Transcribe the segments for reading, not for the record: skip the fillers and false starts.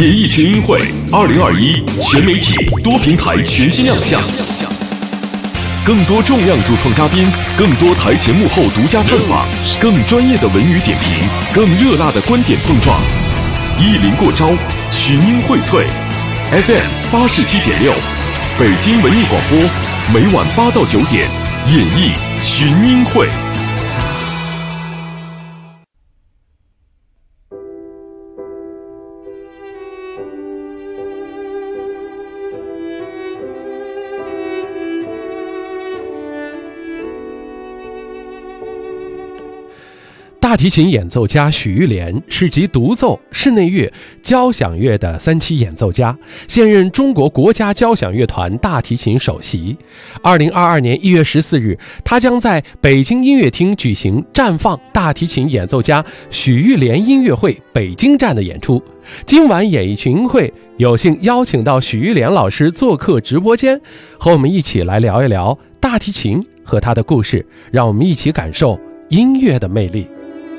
演艺群英会2021全媒体多平台全新亮相，更多重量主创嘉宾，更多台前幕后独家探访，更专业的文娱点评，更热辣的观点碰撞。意林过招，群英荟萃 FM 87.6，北京文艺广播，每晚8到9点，演艺群英会。 大提琴演奏家许玉莲是集独奏、室内乐、交响乐的3栖演奏家，现任中国国家交响乐团大提琴首席。2022年1月14日，他将在北京音乐厅举行绽放大提琴演奏家许玉莲音乐会北京站的演出。今晚演艺群英会有幸邀请到许玉莲老师做客直播间，和我们一起来聊一聊大提琴和他的故事，让我们一起感受音乐的魅力。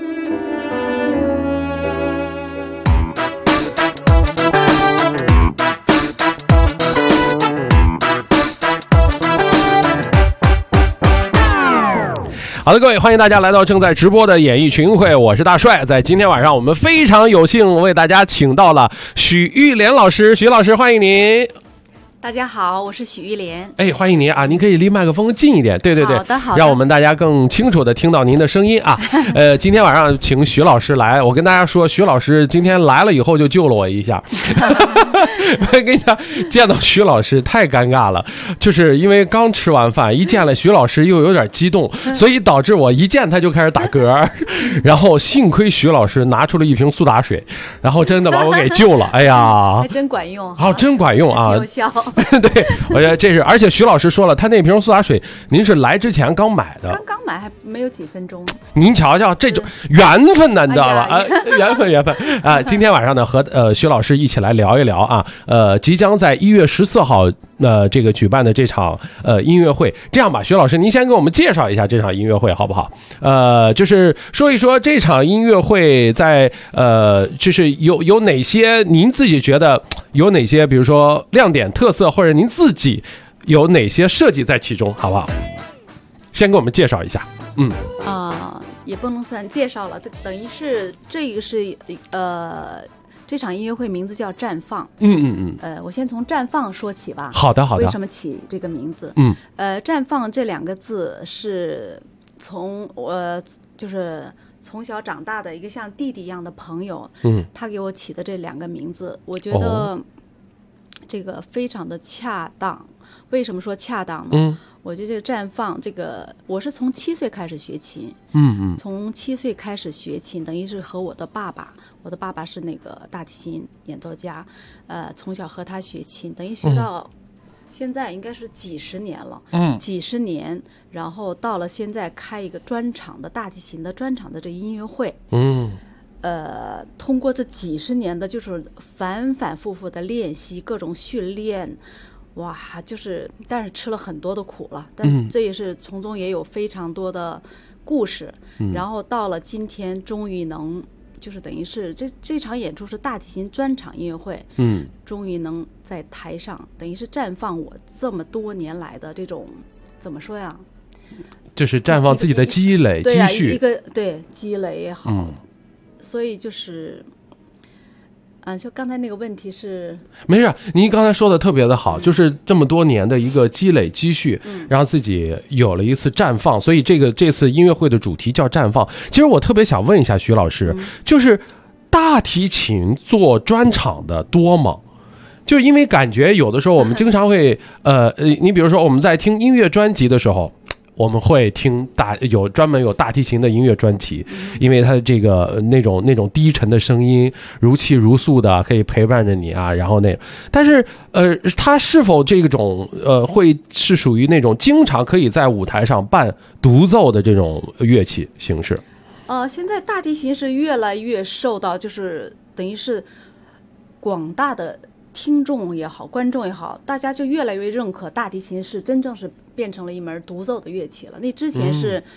好的，各位，欢迎大家来到正在直播的演艺群英会，我是大帅。在今天晚上，我们非常有幸为大家请到了许玉莲老师，许老师，欢迎您。 大家好，我是许玉莲。 哎，欢迎您啊！您可以离麦克风近一点，对对对， 好的好的， 让我们大家更清楚的听到您的声音啊。今天晚上请许老师来，我跟大家说，许老师今天来了以后就救了我一下。我跟你讲，见到许老师太尴尬了，就是因为刚吃完饭，一见了许老师又有点激动，所以导致我一见他就开始打嗝。然后幸亏许老师拿出了一瓶苏打水，然后真的把我给救了。哎呀， 还真管用， 好，真管用啊， 有效。 对，我觉得这是，而且徐老师说了，他那瓶苏打水您是来之前刚买的， 刚买还没有几分钟。 您瞧瞧这种缘分呢，你知道吧？缘分啊！今天晚上呢，和徐老师一起来聊一聊啊，即将在1月14号这个举办的这场音乐会。这样吧，徐老师，您先给我们介绍一下这场音乐会好不好？就是说一说这场音乐会在就是有哪些您自己觉得有哪些，比如说亮点特色，或者您自己有哪些设计在其中，好不好？先给我们介绍一下。 也不能算介绍了，等于是这个是这场音乐会名字叫绽放。我先从绽放说起吧。 好的好的。 为什么起这个名字？绽放这2个字是从就是从小长大的一个像弟弟一样的朋友，他给我起的这2个名字，我觉得这个非常的恰当。为什么说恰当呢？我觉得这个绽放，这个我是从7岁开始学琴，从7岁开始学琴，等于是和我的爸爸是那个大提琴演奏家，从小和他学琴，等于学到现在应该是几十年了，几十年，然后到了现在开一个专场的大提琴的专场的这个音乐会，通过这几十年的就是反反复复的练习，各种训练。哇，就是但是吃了很多的苦了，但这也是从中也有非常多的故事，然后到了今天终于能就是等于是这场演出是大提琴专场音乐会，终于能在台上等于是绽放我这么多年来的这种怎么说呀， 就是绽放自己的积累积蓄， 一个对积累也好，所以就是就刚才那个问题是没事，您刚才说的特别的好，就是这么多年的一个积累积蓄，让自己有了一次绽放，所以这次音乐会的主题叫绽放。其实我特别想问一下徐老师，就是大提琴做专场的多吗？就因为感觉有的时候我们经常会你比如说我们在听音乐专辑的时候，我们会听专门有大提琴的音乐专辑，因为它这个那种低沉的声音如泣如诉的可以陪伴着你啊，然后但是它是否这种会是属于那种经常可以在舞台上伴独奏的这种乐器形式？ 现在大提琴是越来越受到就是等于是广大的听众也好，观众也好，大家就越来越认可大提琴是真正是变成了一门独奏的乐器了。那之前是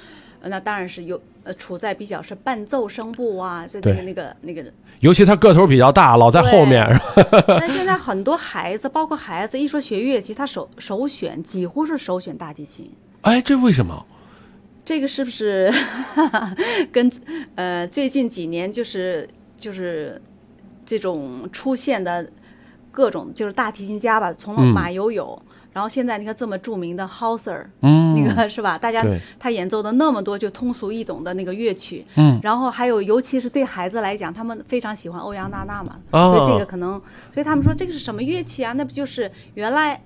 那当然是处在比较是伴奏声部啊，在那个。 尤其他个头比较大，老在后面。 但现在很多孩子，包括孩子，一说学乐器，他首选几乎是首选大提琴。 哎，这为什么？ 这个是不是跟最近几年就是这种出现的各种就是大提琴家吧，从马友友。然后现在你看这么著名的 Hauser， 那个是吧？大家他演奏的那么多就通俗易懂的那个乐曲，然后还有尤其是对孩子来讲，他们非常喜欢欧阳娜娜嘛，所以这个可能，所以他们说这个是什么乐器啊？那不就是原来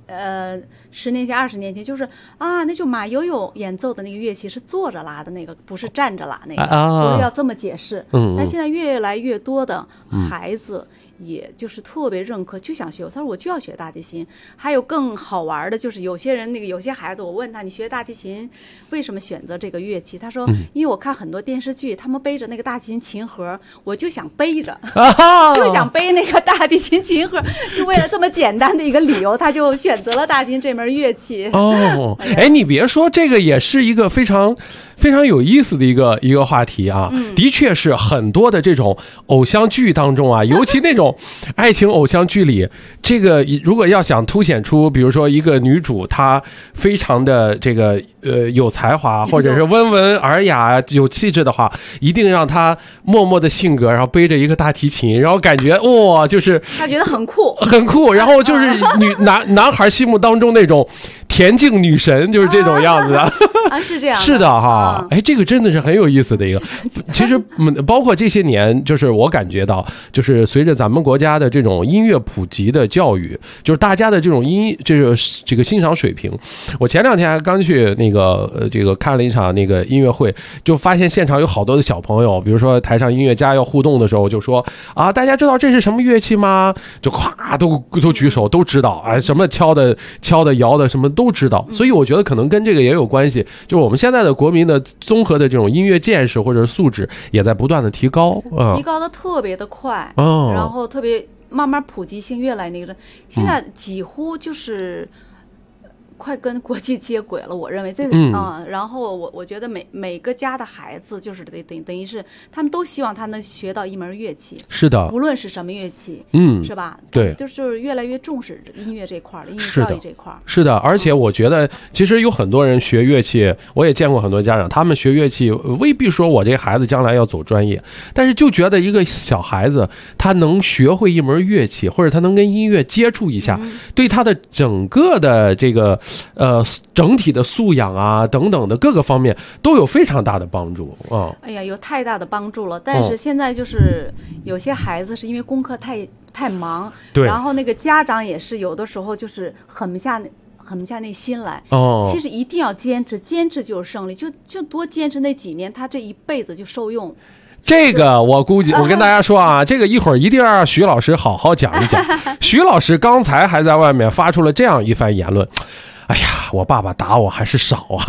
10年前、20年前就是啊，那就马友友演奏的那个乐器是坐着拉的那个，不是站着拉那个，都是要这么解释。但现在越来越多的孩子。也就是特别认可，就想学。他说我就要学大提琴。还有更好玩的，就是有些人有些孩子，我问他你学大提琴为什么选择这个乐器？他说因为我看很多电视剧，他们背着那个大提琴琴盒，我就想背着，就想背那个大提琴木盒，就为了这么简单的一个理由，他就选择了大提琴这门乐器。 哦，哎，你别说，这个也是一个非常有意思的一个话题啊。的确是很多的这种偶像剧当中啊，尤其那种爱情偶像剧里，这个如果要想凸显出，比如说一个女主她非常的这个有才华，或者是温文尔雅有气质的话，一定让她默默的性格，然后背着一个大提琴，然后感觉哇，就是她觉得很酷， 很酷，然后就是男孩心目当中那种恬静女神，就是这种样子的。 啊，是这样的， 是的哈。哎，这个真的是很有意思的一个。其实包括这些年，就是我感觉到，就是随着咱们国家的这种音乐普及的教育，就是大家的这种这个欣赏水平。我前2天还刚去这个看了一场那个音乐会，就发现现场有好多的小朋友，比如说台上音乐家要互动的时候，就说啊，大家知道这是什么乐器吗？就咵都举手，都知道，哎，什么敲的、摇的，什么都知道。所以我觉得可能跟这个也有关系，就是我们现在的国民的综合的这种音乐见识或者素质也在不断的提高， 提高的特别的快，然后特别慢慢普及性越来那个，现在几乎就是快跟国际接轨了，我认为这然后我觉得每个家的孩子就是等于是他们都希望他能学到一门乐器， 是的， 不论是什么乐器，是吧？ 对， 就是越来越重视音乐这块的音乐教育这块。 是的，而且我觉得其实有很多人学乐器，我也见过很多家长，他们学乐器未必说我这孩子将来要走专业，但是就觉得一个小孩子他能学会一门乐器，或者他能跟音乐接触一下，对他的整个的这个整体的素养啊等等的各个方面都有非常大的帮助啊！ 哎呀，有太大的帮助了。但是现在就是有些孩子是因为功课太忙， 对， 然后那个家长也是有的时候就是狠不下那心来。其实一定要坚持，坚持就是胜利，就多坚持那几年，他这一辈子就受用。 这个我估计，我跟大家说啊，这个一会儿一定要让徐老师好好讲一讲。徐老师刚才还在外面发出了这样一番言论。哎呀，我爸爸打我还是少啊。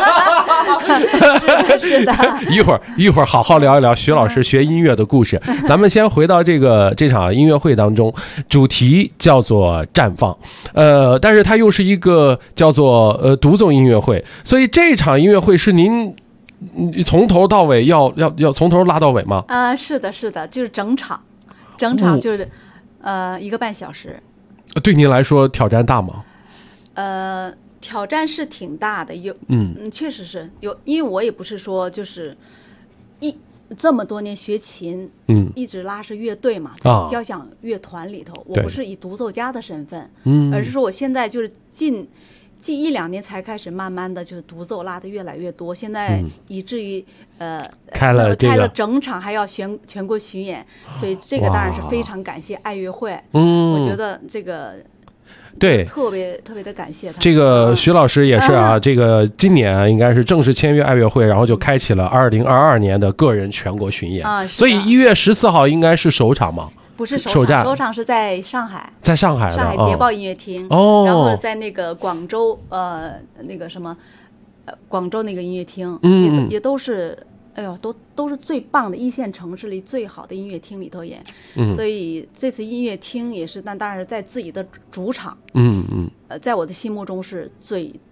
是的。 一会儿好好聊一聊徐老师学音乐的故事。咱们先回到这场音乐会当中，主题叫做绽放，但是它又是一个叫做独奏音乐会，所以这场音乐会是您从头到尾要从头拉到尾吗？ 是的，就是整场就是1个半小时。 对您来说挑战大吗？ 挑战是挺大的，确实是有，因为我也不是说就是这么多年学琴，一直拉是乐队嘛，在交响乐团里头，我不是以独奏家的身份，而是说我现在就是近1-2年才开始慢慢的就是独奏拉的越来越多，现在以至于开了整场还要全国巡演，所以这个当然是非常感谢爱乐会，我觉得这个。对，特别的感谢他。这个徐老师也是啊，这个今年应该是正式签约爱乐会，然后就开启了2022年的个人全国巡演所以1月14号应该是首场吗？ 不是首场是在上海，上海捷豹音乐厅，然后在那个广州那个什么广州那个音乐厅，也都是。哎呦，都是最棒的1线城市里最好的音乐厅里头演，所以这次音乐厅也是，那当然是在自己的主场，在我的心目中是最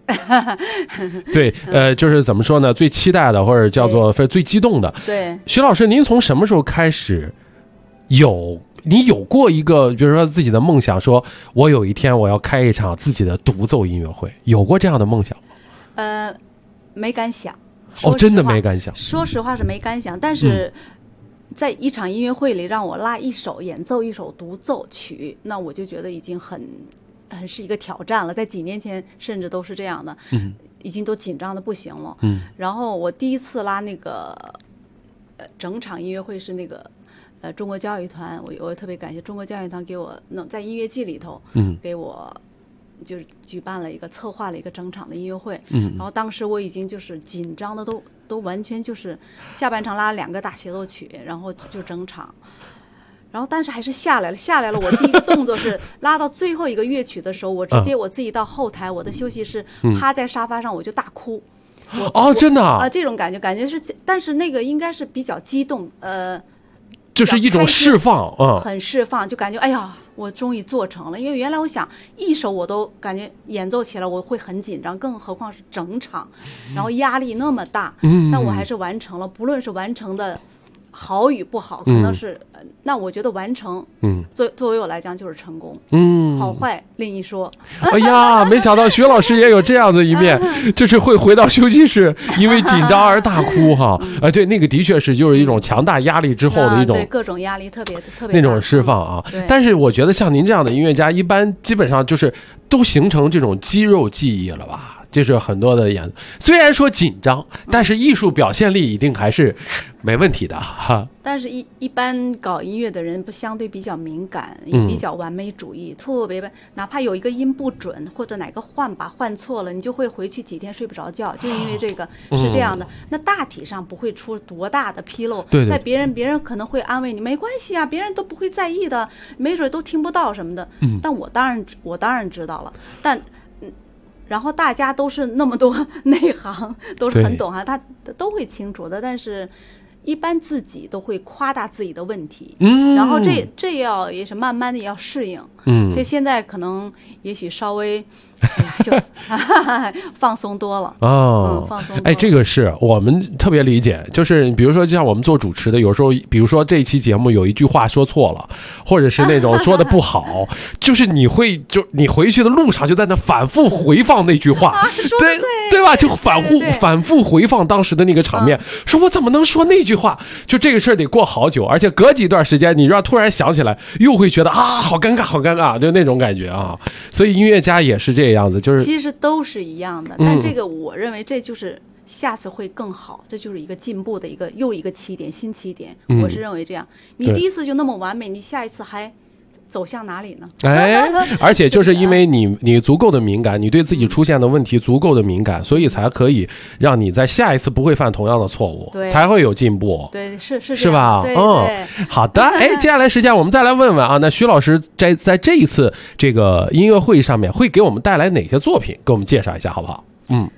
对，就是怎么说呢？最期待的，或者叫做最激动的。 对， 徐老师，您从什么时候开始你有过一个，比如说自己的梦想，说我有一天我要开一场自己的独奏音乐会，有过这样的梦想吗？ 没敢想。 真的没敢想。 说实话是没敢想，但是在一场音乐会里让我演奏一首独奏曲，那我就觉得已经很是一个挑战了。在几年前甚至都是这样的，已经都紧张的不行了。然后我第一次拉那个整场音乐会是那个中国教育团，我特别感谢中国教育团给我在音乐季里头，给我就是举办了策划了一个整场的音乐会。然后当时我已经就是紧张的都完全就是下半场拉了2个大协奏曲，然后就整场。然后但是还是下来了。我第一个动作是拉到最后一个乐曲的时候，我直接我自己到后台我的休息室趴在沙发上我就大哭。 真的啊， 这种感觉是，但是那个应该是比较激动， 就是一种释放， 很释放，就感觉哎呀，我终于做成了。因为原来我想一首我都感觉演奏起来我会很紧张，更何况是整场，然后压力那么大，但我还是完成了。不论是完成的好与不好，可能是那我觉得完成，作为我来讲就是成功。好坏另一说。 哎呀，没想到徐老师也有这样的一面，就是会回到休息室因为紧张而大哭哈。对，那个的确是就是一种强大压力之后的一种， 对各种压力特别那种释放啊。但是我觉得像您这样的音乐家，一般基本上就是都形成这种肌肉记忆了吧。就是很多的演，虽然说紧张，但是艺术表现力一定还是没问题的哈。 但是一般搞音乐的人不相对比较敏感，也比较完美主义，特别哪怕有一个音不准或者哪个换错了，你就会回去几天睡不着觉，就因为这个是这样的。那大体上不会出多大的纰漏， 对， 在别人可能会安慰你没关系啊，别人都不会在意的，没准都听不到什么的。但我当然知道了，但。然后大家都是那么多内行，都是很懂啊，他都会清楚的。但是，一般自己都会夸大自己的问题，然后这也是慢慢的要适应，所以现在可能也许稍微，就放松多了放松多了。 这个是我们特别理解，就是比如说，就像我们做主持的，有时候，比如说这一期节目有一句话说错了，或者是那种说的不好，就是你回去的路上就在那反复回放那句话，对吧？就反复回放当时的那个场面，说我怎么能说那句话？就这个事儿得过好久，而且隔几段时间，你要突然想起来，又会觉得好尴尬，就那种感觉啊。所以音乐家也是这样子，就是其实都是一样的，但这个我认为这就是下次会更好，这就是一个进步的又一个起点，新起点。我是认为这样，你第一次就那么完美，你下一次还走向哪里呢？ 而且就是因为你足够的敏感，你对自己出现的问题足够的敏感，所以才可以让你在下一次不会犯同样的错误，才会有进步。 对，是吧？好的。接下来时间我们再来问问啊，那徐老师在这一次这个音乐会上面会给我们带来哪些作品？给我们介绍一下好不好？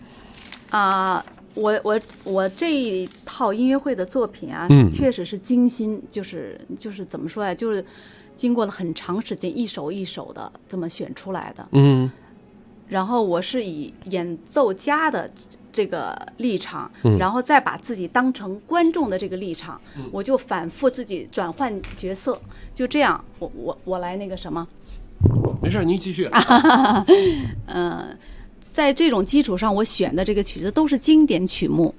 我这一套音乐会的作品啊，确实是精心，就是怎么说呀，就是经过了很长时间，一首一首的这么选出来的。然后我是以演奏家的这个立场，然后再把自己当成观众的这个立场，我就反复自己转换角色，就这样，我来那个什么。 没事，您继续。 在这种基础上，我选的这个曲子都是经典曲目，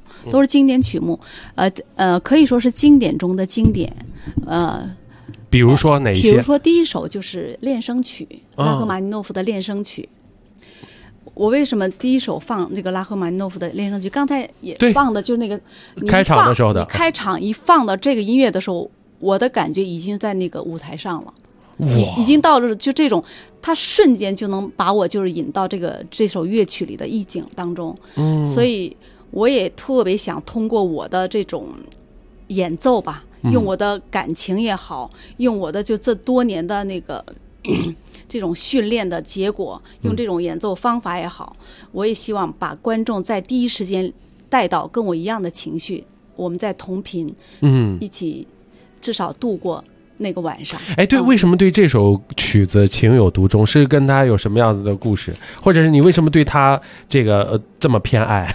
可以说是经典中的经典。 比如说哪一些？ 比如说第一首就是练声曲，拉赫玛尼诺夫的练声曲。我为什么第一首放这个拉赫玛尼诺夫的练声曲？刚才也放的就是那个开场的时候的。 开场一放到这个音乐的时候，我的感觉已经在那个舞台上了。已经到了就这种，它瞬间就能把我就是引到这首乐曲里的意境当中。所以我也特别想通过我的这种演奏吧，用我的感情也好，用我的就这多年的那个这种训练的结果，用这种演奏方法也好，我也希望把观众在第一时间带到跟我一样的情绪，我们在同频，一起至少度过那个晚上。 哎，对，为什么对这首曲子情有独钟？是跟他有什么样子的故事，或者是你为什么对他这个这么偏爱？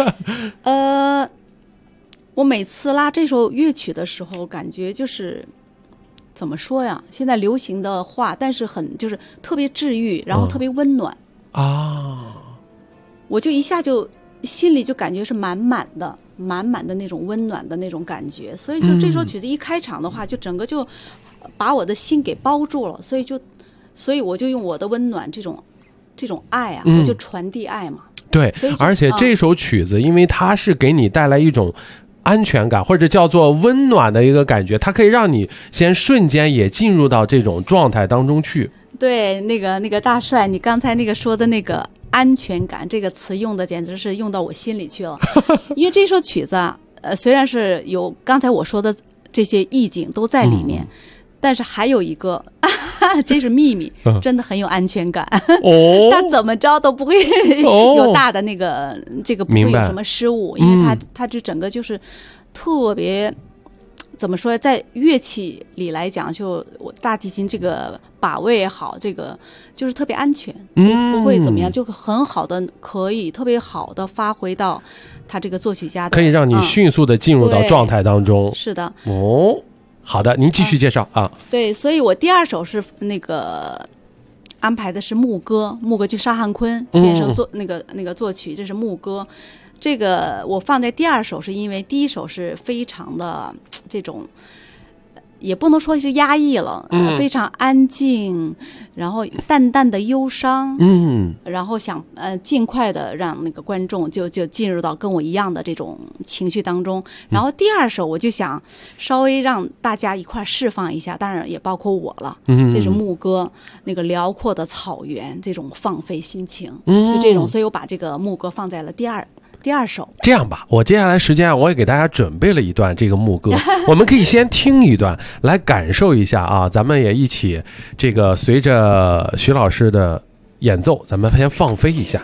我每次拉这首乐曲的时候，感觉就是怎么说呀？现在流行的话，但是就是特别治愈，然后特别温暖啊！ 我就一下就心里就感觉是满满的那种温暖的那种感觉，所以就这首曲子一开场的话，就整个就把我的心给包住了，所以我就用我的温暖这种爱啊，我就传递爱嘛。 对，而且这首曲子，因为它是给你带来一种安全感，或者叫做温暖的一个感觉，它可以让你先瞬间也进入到这种状态当中去。对， 那个大帅，你刚才那个说的那个安全感这个词用的简直是用到我心里去了。因为这首曲子啊，虽然是有刚才我说的这些意境都在里面，但是还有一个这是秘密，真的很有安全感。他怎么着都不会有大的那个这个不会有什么失误，因为他就整个就是特别怎么说，在乐器里来讲，就我大提琴这个把位也好，这个就是特别安全，不会怎么样，就很好的可以特别好的发挥到他这个作曲家的， 可以让你迅速的进入到状态当中。 是的。 好的，您继续介绍啊。 对，所以我第二首是那个安排的是牧歌就沙汉坤先生做那个作曲，这是牧歌。这个我放在第二首，是因为第一首是非常的这种，也不能说是压抑了，非常安静，然后淡淡的忧伤，然后想尽快的让那个观众就进入到跟我一样的这种情绪当中。然后第二首我就想稍微让大家一块释放一下，当然也包括我了。这是牧歌，那个辽阔的草原，这种放飞心情，就这种，所以我把这个牧歌放在了第二首。这样吧，我接下来时间我也给大家准备了一段这个牧歌，我们可以先听一段来感受一下啊，咱们也一起这个随着徐老师的演奏，咱们先放飞一下。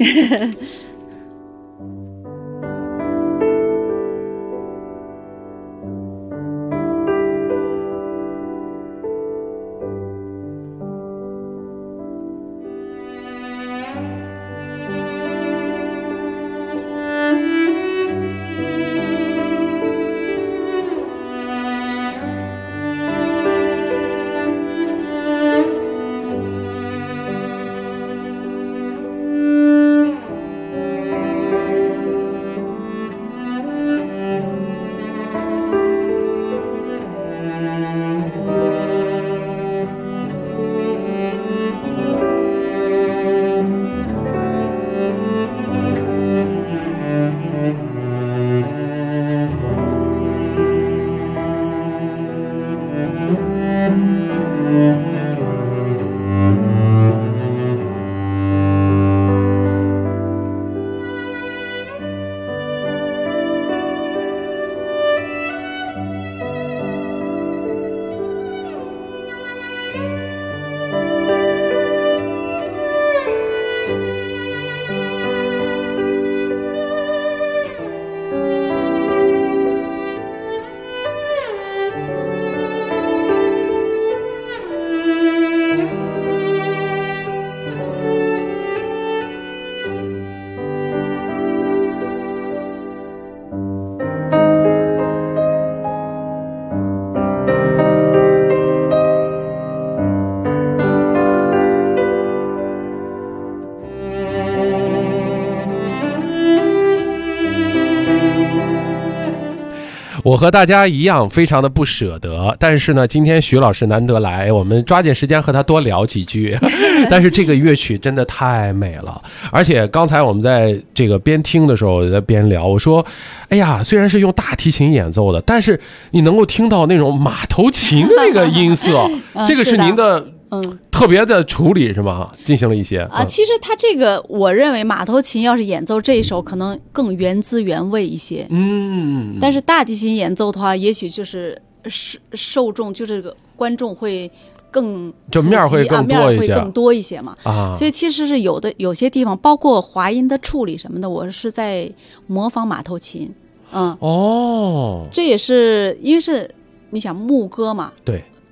我和大家一样非常的不舍得，但是呢今天徐老师难得来，我们抓紧时间和他多聊几句。但是这个乐曲真的太美了，而且刚才我们在这个边听的时候在边聊，我说哎呀，虽然是用大提琴演奏的，但是你能够听到那种马头琴那个音色。这个是您的特别的处理是吗？进行了一些其实他这个我认为马头琴要是演奏这一首可能更原汁原味一些，但是大提琴演奏的话，也许就是受众就这个观众会更就面会更多一些嘛所以其实是有些地方包括滑音的处理什么的，我是在模仿马头琴。这也是因为是你想牧歌嘛， 对，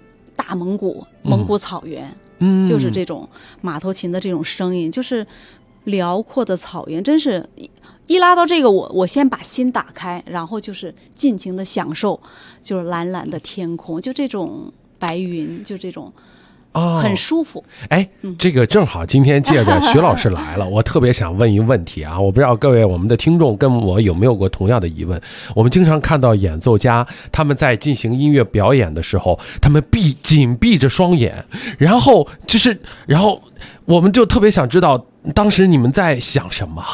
大蒙古草原，就是这种马头琴的这种声音，就是辽阔的草原，真是一拉到这个我先把心打开，然后就是尽情的享受，就是蓝蓝的天空，就这种白云，就这种很舒服。 这个正好今天借着徐老师来了，我特别想问一个问题啊，我不知道各位我们的听众跟我有没有过同样的疑问。我们经常看到演奏家他们在进行音乐表演的时候，他们紧闭着双眼，然后我们就特别想知道当时你们在想什么？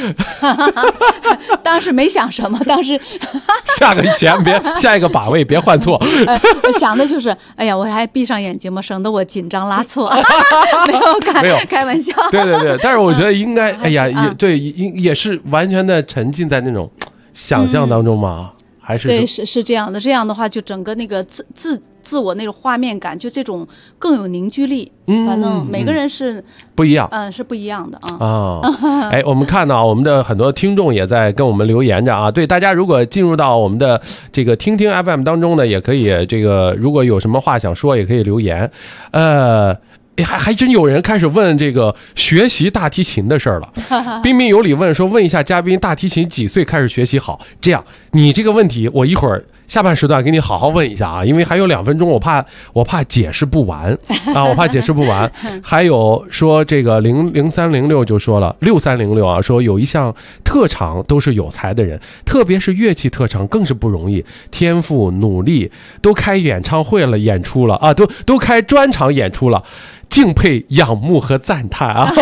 当时没想什么，当时下一个把位别换错。 想的就是，哎呀，我还闭上眼睛嘛，省得我紧张拉错。没有开玩笑。 对，但是我觉得应该，也是完全的沉浸在那种想象当中嘛，还是对，是这样的。这样的话，就整个那个自我那种画面感，就这种更有凝聚力。反正每个人是不一样， 是不一样的我们看到我们的很多听众也在跟我们留言着啊。对，大家如果进入到我们的这个听听 FM 当中呢，也可以如果有什么话想说，也可以留言。还真有人开始问这个学习大提琴的事儿了。彬彬有礼问说，问一下嘉宾，大提琴几岁开始学习好？这样，你这个问题我一会儿下半时段给你好好问一下啊，因为还有2分钟，我怕解释不完啊，我怕解释不完。还有说这个0306就说了，6306啊，说有一项特长都是有才的人，特别是乐器特长更是不容易，天赋努力都开演唱会了，演出了啊，都开专场演出了。敬佩、仰慕和赞叹啊！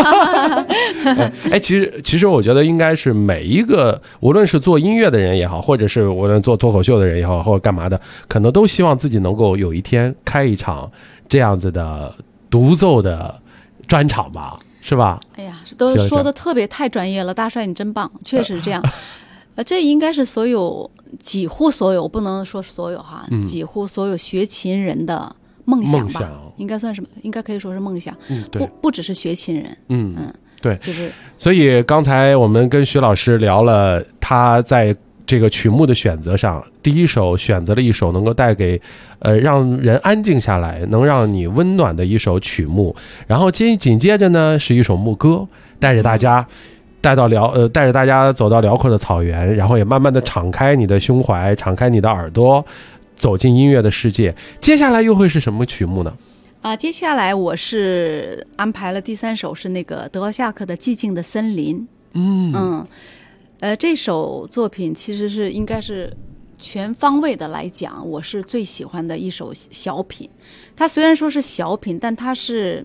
其实我觉得应该是每一个，无论是做音乐的人也好，或者是无论做脱口秀的人也好，或者干嘛的，可能都希望自己能够有一天开一场这样子的独奏的专场吧，是吧？ 哎呀，都说的太专业了，大帅你真棒，确实这样。这应该是几乎所有，不能说所有哈，几乎所有学琴人的梦想吧，应该可以说是梦想。不只是学琴人。 对， 就是所以刚才我们跟徐老师聊了他在这个曲目的选择上，第一首选择了一首能够带给让人安静下来，能让你温暖的一首曲目，然后紧接着呢是一首牧歌，带着大家走到辽阔的草原，然后也慢慢的敞开你的胸怀，敞开你的耳朵，走进音乐的世界。接下来又会是什么曲目呢？ 接下来我是安排了第3首，是那个德沃夏克的《寂静的森林》。这首作品其实是应该是全方位的来讲，我是最喜欢的一首小品。它虽然说是小品，但它是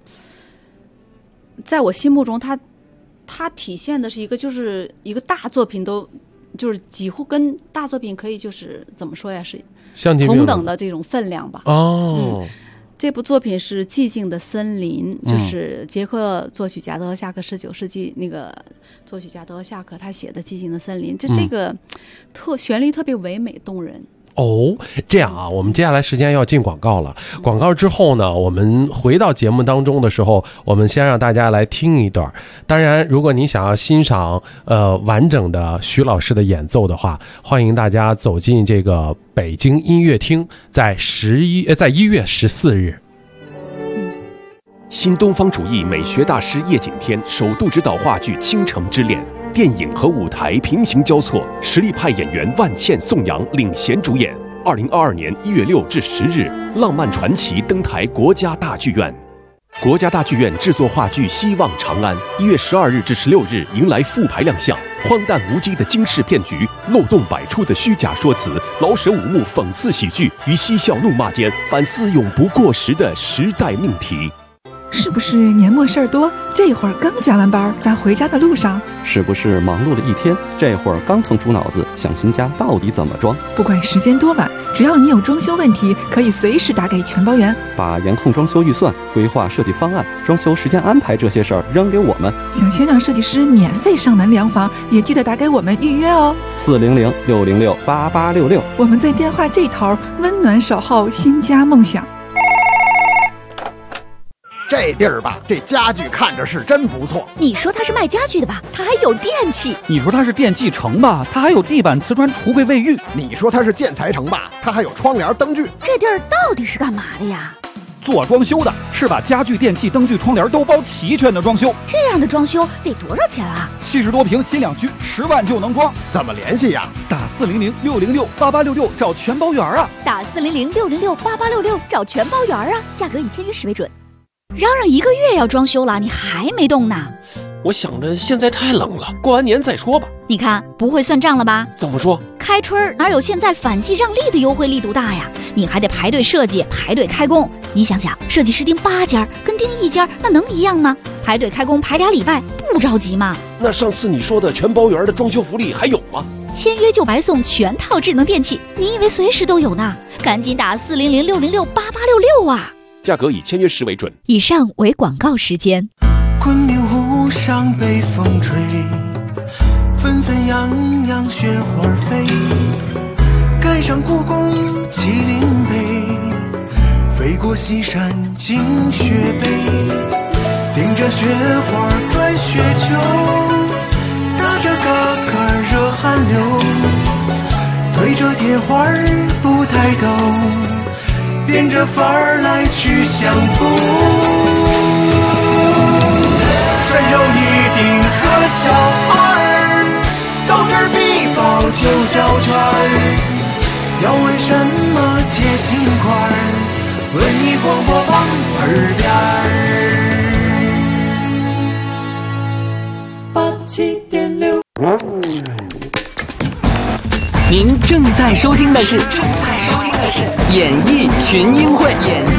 在我心目中，它体现的是就是一个大作品都就是几乎跟大作品可以就是怎么说呀，是同等的这种分量吧。这部作品是《寂静的森林》，就是捷克作曲家德沃夏克19世纪那个作曲家德沃夏克他写的《寂静的森林》，这个旋律特别唯美动人。 这样啊，我们接下来时间要进广告了。广告之后呢，我们回到节目当中的时候，我们先让大家来听一段。当然，如果你想要欣赏完整的徐老师的演奏的话，欢迎大家走进这个北京音乐厅，在1月14日。 新东方主义美学大师叶锦添首度执导话剧《倾城之恋》。电影和舞台平行交错，实力派演员万茜、宋阳领衔主演。2022年1月6至10日，浪漫传奇登台国家大剧院。国家大剧院制作话剧《希望长安》，1月12日至16日迎来复排亮相。荒诞无稽的惊世骗局，漏洞百出的虚假说辞，老舍五幕讽刺喜剧与嬉笑怒骂间反思永不过时的时代命题。 是不是年末事儿多？这会儿刚加完班，在回家的路上。 是不是忙碌了一天，这会儿刚腾出脑子想新家到底怎么装？ 不管时间多晚，只要你有装修问题，可以随时打给全包员。 把严控装修预算、规划设计方案、装修时间安排这些事儿扔给我们。 想先让设计师免费上门量房，也记得打给我们预约哦。 400-606-8866， 我们在电话这头温暖守候新家梦想。 这这地儿吧，这家具看着是真不错。 你说他是卖家具的吧，他还有电器。 你说他是电器城吧，他还有地板、瓷砖、橱柜、卫浴。 你说他是建材城吧，他还有窗帘、灯具。 这地儿到底是干嘛的呀？ 做装修的，是把家具、电器、灯具、窗帘都包齐全的装修。 这样的装修得多少钱啊 ？70多平新两区，10万就能装。 怎么联系呀？ 打400-606-8866找全包圆啊！ 打400-606-8866找全包圆啊！价格以签约时为准。嚷嚷1个月要装修了，你还没动呢？ 我想着现在太冷了，过完年再说吧。 你看不会算账了吧？ 怎么说？ 开春哪有现在反季让利的优惠力度大呀？你还得排队设计，排队开工。你想想，设计师订8家跟订1家那能一样吗？排队开工排2礼拜，不着急吗？ 那上次你说的全包圆的装修福利还有吗？ 签约就白送全套智能电器，你以为随时都有呢？赶紧打400-606-8866啊！ 价格以签约时为准。 以上为广告时间。 昆明湖上北风吹，纷纷扬扬雪花飞，赶上故宫麒麟碑，飞过西山进雪北，顶着雪花转雪球，打着嘎嘎热汗流，对着铁花不抬头，变着法儿来去相逢。山有一定和小二，到这儿必报9角圈儿。要问什么解心块儿，问你广播旁耳边儿。87.6。 您正在收听的是演艺群英会。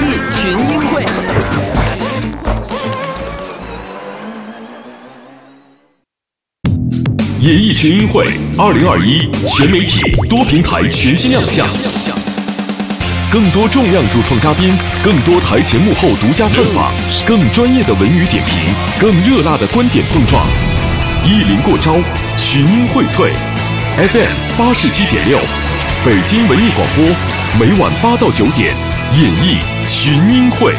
演艺群英会2021全媒体多平台全新亮相，更多重量主创嘉宾，更多台前幕后独家探访，更专业的文语点评，更热辣的观点碰撞，一临过招，群英荟萃。FM 87.6，北京文艺广播，每晚8到9点，演艺群英会。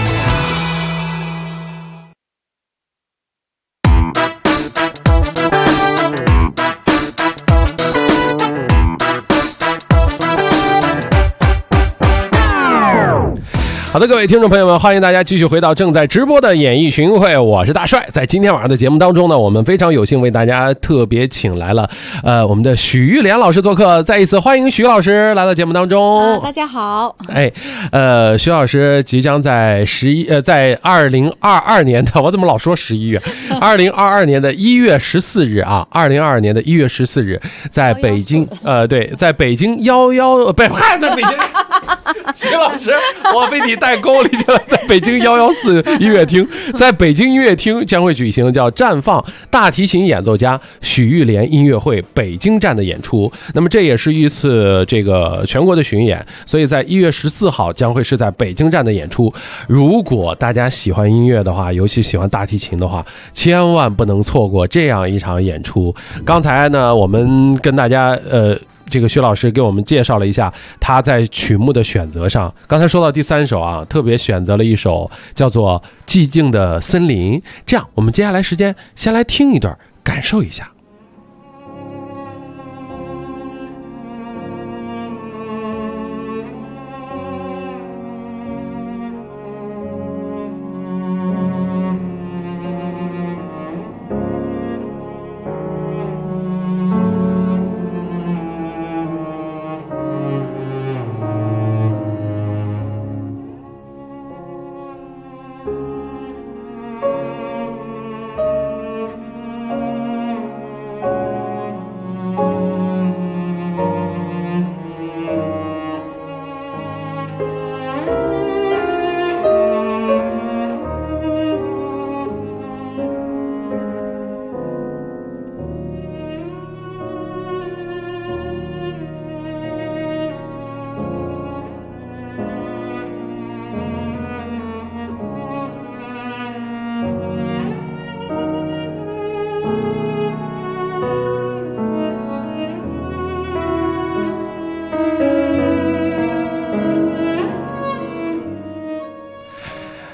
好的，各位听众朋友们，欢迎大家继续回到正在直播的演艺群英会，我是大帅。在今天晚上的节目当中呢，我们非常有幸为大家特别请来了我们的许玉莲老师做客，再一次欢迎许老师来到节目当中。 大家好。 许老师即将在2022年的，我怎么老说11月？2022年的1月14日啊，2022年的1月14日，在北京在北京在北京。徐老师，我被你带沟里去了。在北京114音乐厅，在北京音乐厅将会举行叫绽放大提琴演奏家许玉莲音乐会北京站的演出。那么这也是一次这个全国的巡演，所以在1月14号将会是在北京站的演出。如果大家喜欢音乐的话，尤其喜欢大提琴的话，千万不能错过这样一场演出。刚才呢，我们跟大家这个薛老师给我们介绍了一下他在曲目的选择上，刚才说到第3首啊，特别选择了一首叫做《寂静的森林》。这样，我们接下来时间先来听一段，感受一下。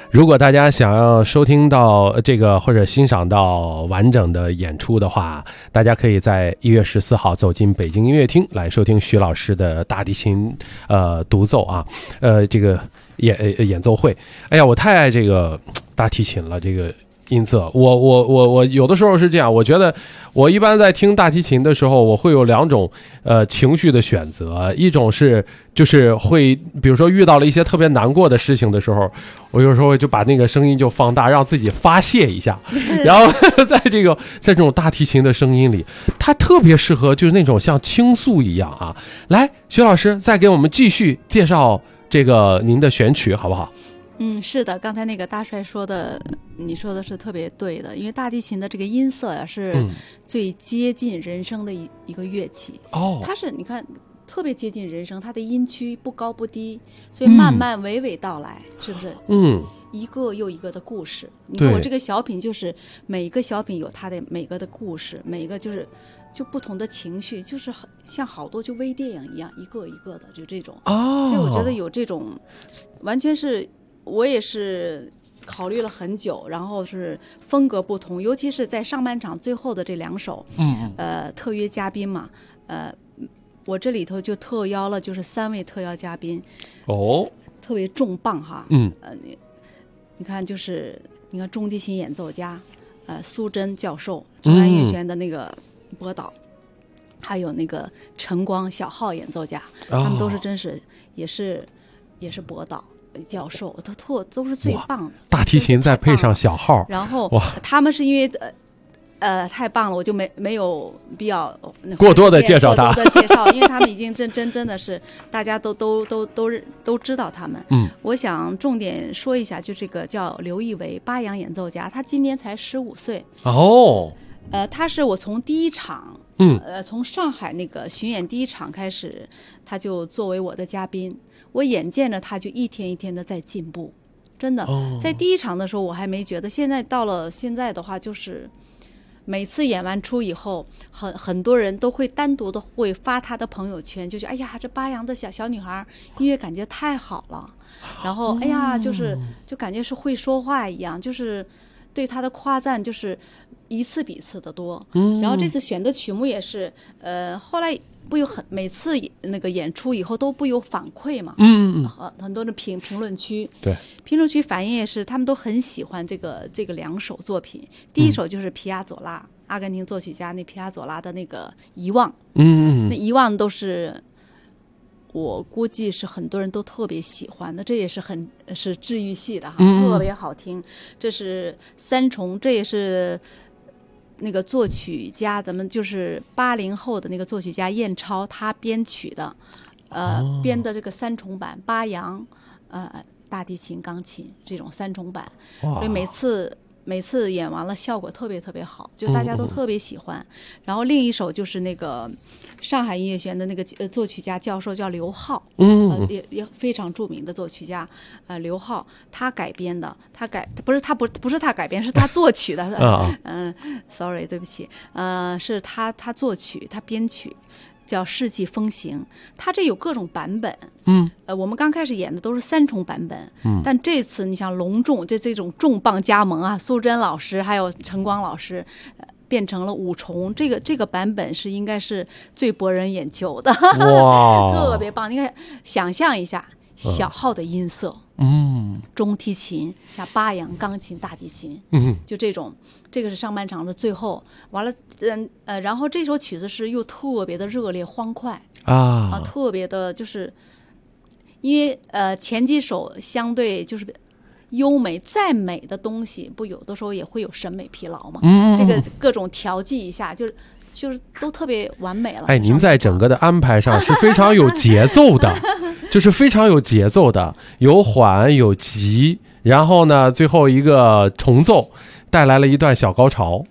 如果大家想要收听到这个或者欣赏到完整的演出的话，大家可以在1月14号走进北京音乐厅来收听徐老师的大提琴独奏啊，这个演奏会。哎呀，我太爱这个大提琴了，这个音色。我有的时候是这样，我觉得我一般在听大提琴的时候，我会有2种情绪的选择，一种是就是会比如说遇到了一些特别难过的事情的时候，我有时候就把那个声音就放大，让自己发泄一下，然后在这种大提琴的声音里，它特别适合就是那种像倾诉一样啊。来，徐老师再给我们继续介绍这个您的选曲好不好？ 是的，刚才那个大帅说的，你说的是特别对的，因为大提琴的这个音色呀，是最接近人声的一个乐器。它是你看特别接近人声，它的音区不高不低，所以慢慢娓娓道来，是不是？一个又一个的故事。你看我这个小品，就是每一个小品有它的每个的故事，每一个就不同的情绪，就是像好多就微电影一样，一个一个的就这种。所以我觉得有这种，完全是。我也是考虑了很久，然后是风格不同，尤其是在上半场最后的这2首，特约嘉宾嘛，我这里头就特邀了，就是3位特邀嘉宾，特别重磅哈，你看就是你看中提琴演奏家，苏珍教授，中央音乐学院的那个博导，还有那个陈光小号演奏家，他们都是真是也是博导。教授都是最棒的， 大提琴再配上小号， 然后他们是因为太棒了，我就没有必要过多的介绍他， 因为他们已经真的是大家都知道他们。我想重点说一下，就这个叫刘义维巴扬演奏家，他今年才15岁。他是我从第一场。从上海那个巡演第1场开始，他就作为我的嘉宾，我眼见着他就一天一天的在进步，真的。在第1场的时候我还没觉得，现在到了现在的话，就是每次演完出以后，很多人都会单独的会发他的朋友圈，就觉得哎呀，这巴扬的小女孩音乐感觉太好了，然后哎呀，就感觉是会说话一样，就是对他的夸赞就是一次比一次的多。然后这次选的曲目也是，后来不有每次那个演出以后都不有反馈嘛，很多的评论区，对，评论区反应也是，他们都很喜欢这个2首作品。第1首就是皮亚佐拉，阿根廷作曲家那皮亚佐拉的那个遗忘，那遗忘都是。我估计是很多人都特别喜欢的，这也是是治愈系的哈，特别好听。这是3重，这也是那个作曲家，咱们就是80后的那个作曲家燕超他编曲的，编的这个3重版，巴扬，大提琴、钢琴这种3重版，所以每次演完了效果特别特别好，就大家都特别喜欢。然后另一首就是那个上海音乐学院的那个作曲家教授叫刘浩，也非常著名的作曲家，刘浩他改编的，不是他改编，是他作曲的，sorry 对不起，是他作曲，他编曲。叫世纪风行，它这有各种版本，我们刚开始演的都是3重版本，但这次你像隆重这种重磅加盟啊，苏珍老师还有陈光老师，变成了5重，这个版本是应该是最博人眼球的，特别棒。你看，想象一下小号的音色，中提琴加巴扬钢琴、大提琴，就这种，这个是上半场的最后，完了，然后这首曲子是又特别的热烈欢快特别的，就是因为前几首相对就是优美，再美的东西，不有的时候也会有审美疲劳嘛，这个各种调剂一下，就是都特别完美了。 您在整个的安排上是非常有节奏的，就是非常有节奏的，有缓有急，然后呢，最后一个重奏带来了一段小高潮。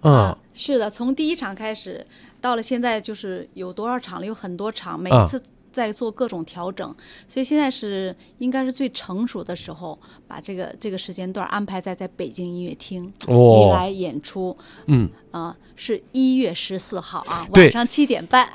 是的，从第1场开始到了现在，就是有多少场了？有很多场，每次在做各种调整，所以现在应该是最成熟的时候，把这个时间段安排在北京音乐厅来演出。是1月14号啊，晚上7点半。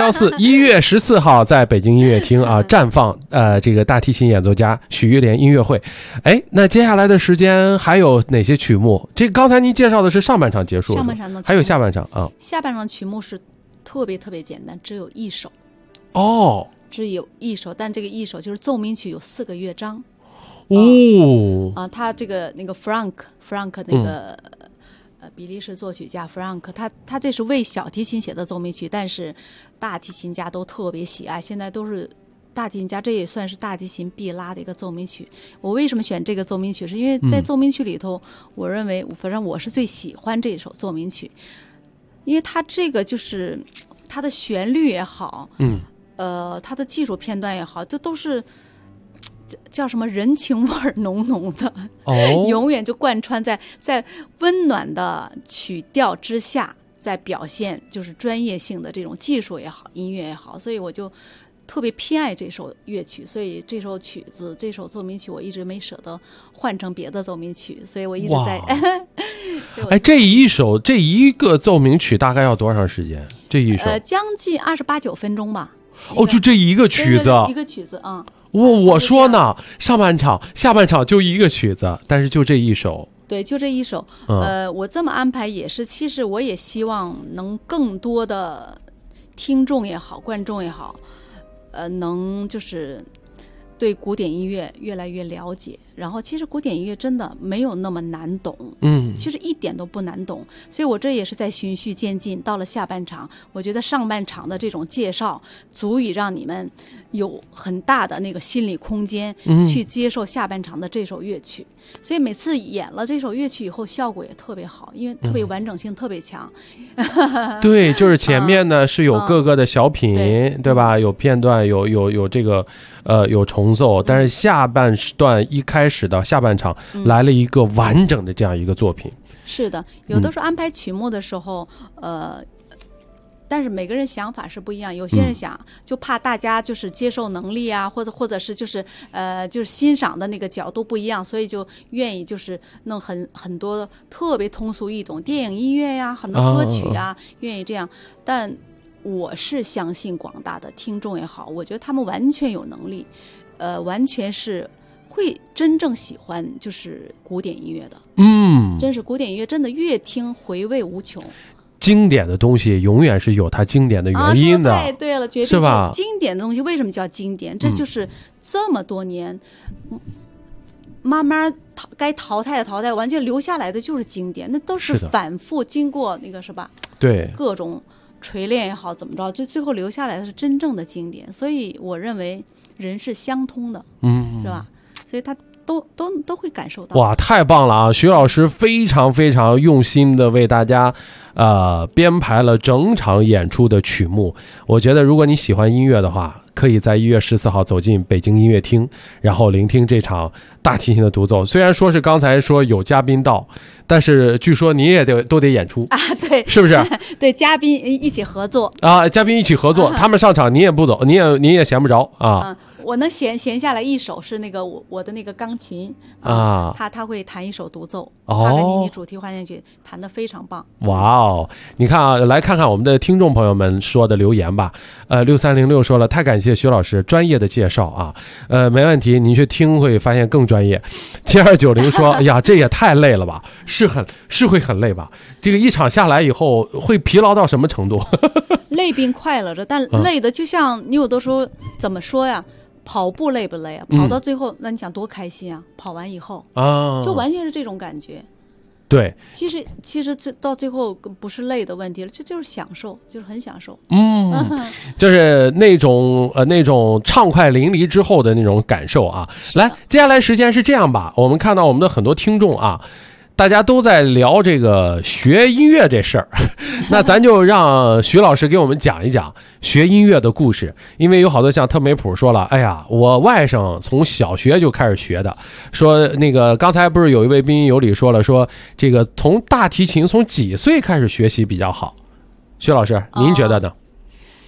1月14号在北京音乐厅啊绽放这个大提琴演奏家许玉莲音乐会。那接下来的时间还有哪些曲目？这刚才您介绍的是上半场结束， 上半场的还有下半场啊。 下半场曲目是特别特别简单，只有1首。只有1首，但这个1首就是奏鸣曲，有4个乐章。他那个 Frank 那个。比利时作曲家弗朗克，他这是为小提琴写的奏鸣曲，但是大提琴家都特别喜爱，现在都是大提琴家，这也算是大提琴必拉的一个奏鸣曲。我为什么选这个奏鸣曲？是因为在奏鸣曲里头，我认为反正我是最喜欢这首奏鸣曲，因为它这个就是它的旋律也好，它的技术片段也好，都是。叫什么人情味儿浓浓的，永远就贯穿在温暖的曲调之下，在表现就是专业性的这种技术也好，音乐也好，所以我就特别偏爱这首乐曲，所以这首曲子，这首奏鸣曲我一直没舍得换成别的奏鸣曲，所以我一直在。 这一个奏鸣曲大概要多长时间？这一首将近28、9分钟吧。 就这一个曲子， 一个曲子啊。 我说呢，上半场、下半场就一个曲子，但是就这一首。 对，就这一首。我这么安排也是，其实我也希望能更多的听众也好，观众也好，能就是对古典音乐越来越了解。然后其实古典音乐真的没有那么难懂，其实一点都不难懂，所以我这也是在循序渐进。到了下半场，我觉得上半场的这种介绍足以让你们有很大的那个心理空间去接受下半场的这首乐曲。所以每次演了这首乐曲以后，效果也特别好，因为特别完整性特别强。 对，就是前面呢是有各个的小品，对吧？有片段，有这个有重奏，但是下半段一开始到下半场来了一个完整的这样一个作品。 是的，有的时候安排曲目的时候，但是每个人想法是不一样，有些人想就怕大家就是接受能力啊，或者是就是欣赏的那个角度不一样，所以就愿意就是弄很多特别通俗易懂电影音乐呀，很多歌曲啊，愿意这样。但我是相信广大的听众也好，我觉得他们完全有能力，完全是会真正喜欢就是古典音乐的。真是古典音乐真的越听回味无穷。 经典的东西永远是有它经典的原因的。 太对了，绝对是吧？经典的东西为什么叫经典？这就是这么多年慢慢该淘汰的淘汰，完全留下来的就是经典，那都是反复经过那个是吧？ 对，各种锤炼也好，怎么着，就最后留下来的是真正的经典。所以我认为人是相通的，是吧？所以他都会感受到。 哇，太棒了啊！徐老师非常非常用心的为大家编排了整场演出的曲目。我觉得如果你喜欢音乐的话，可以在1月14号走进北京音乐厅，然后聆听这场大提琴的独奏。虽然说是刚才说有嘉宾到，但是据说你也都得演出啊， 对， 是不是？ 对，嘉宾一起合作啊，嘉宾一起合作，他们上场你也不走，你也闲不着啊。 我能闲下来一首是那个我的那个钢琴啊，他会弹一首独奏，他跟你主题换线曲弹得非常棒。 哇哦，你看啊，来看看我们的听众朋友们说的留言吧。6306说了，太感谢徐老师专业的介绍啊，没问题，您去听会发现更专业。7290说，哎呀，这也太累了吧，是会很累吧？这个一场下来以后会疲劳到什么程度？ 累并快乐着，但累的就像你有的时候怎么说呀？跑步累不累啊？跑到最后，那你想多开心啊！跑完以后就完全是这种感觉。 对， 其实到最后不是累的问题了，就是享受，就是很享受。 就是那种畅快淋漓之后的那种感受啊。来，接下来时间是这样吧，我们看到我们的很多听众啊，大家都在聊这个学音乐这事儿，那咱就让徐老师给我们讲一讲学音乐的故事。因为有好多像特美普说了，哎呀，我外甥从小学就开始学的，说那个刚才不是有一位彬彬有礼说了，说这个从大提琴从几岁开始学习比较好？徐老师您觉得呢？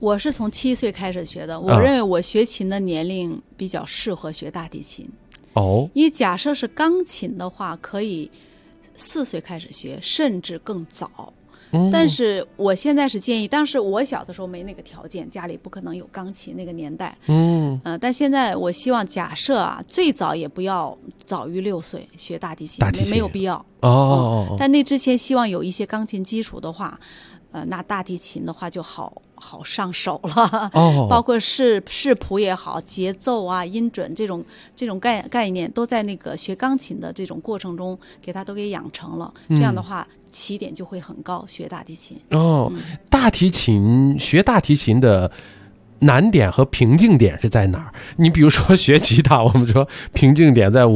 我是从7岁开始学的，我认为我学琴的年龄比较适合学大提琴。 哦， 因为假设是钢琴的话，可以4岁开始学，甚至更早。但是我现在是建议，当时我小的时候没那个条件，家里不可能有钢琴那个年代。但现在我希望假设啊，最早也不要早于6岁学大提琴，没有必要。但那之前希望有一些钢琴基础的话，那大提琴的话就好上手了。包括视谱也好，节奏啊、音准这种概念都在那个学钢琴的这种过程中给它都给养成了。这样的话起点就会很高，学大提琴。 大提琴学大提琴的难点和瓶颈点是在哪儿？你比如说学吉他，我们说瓶颈点在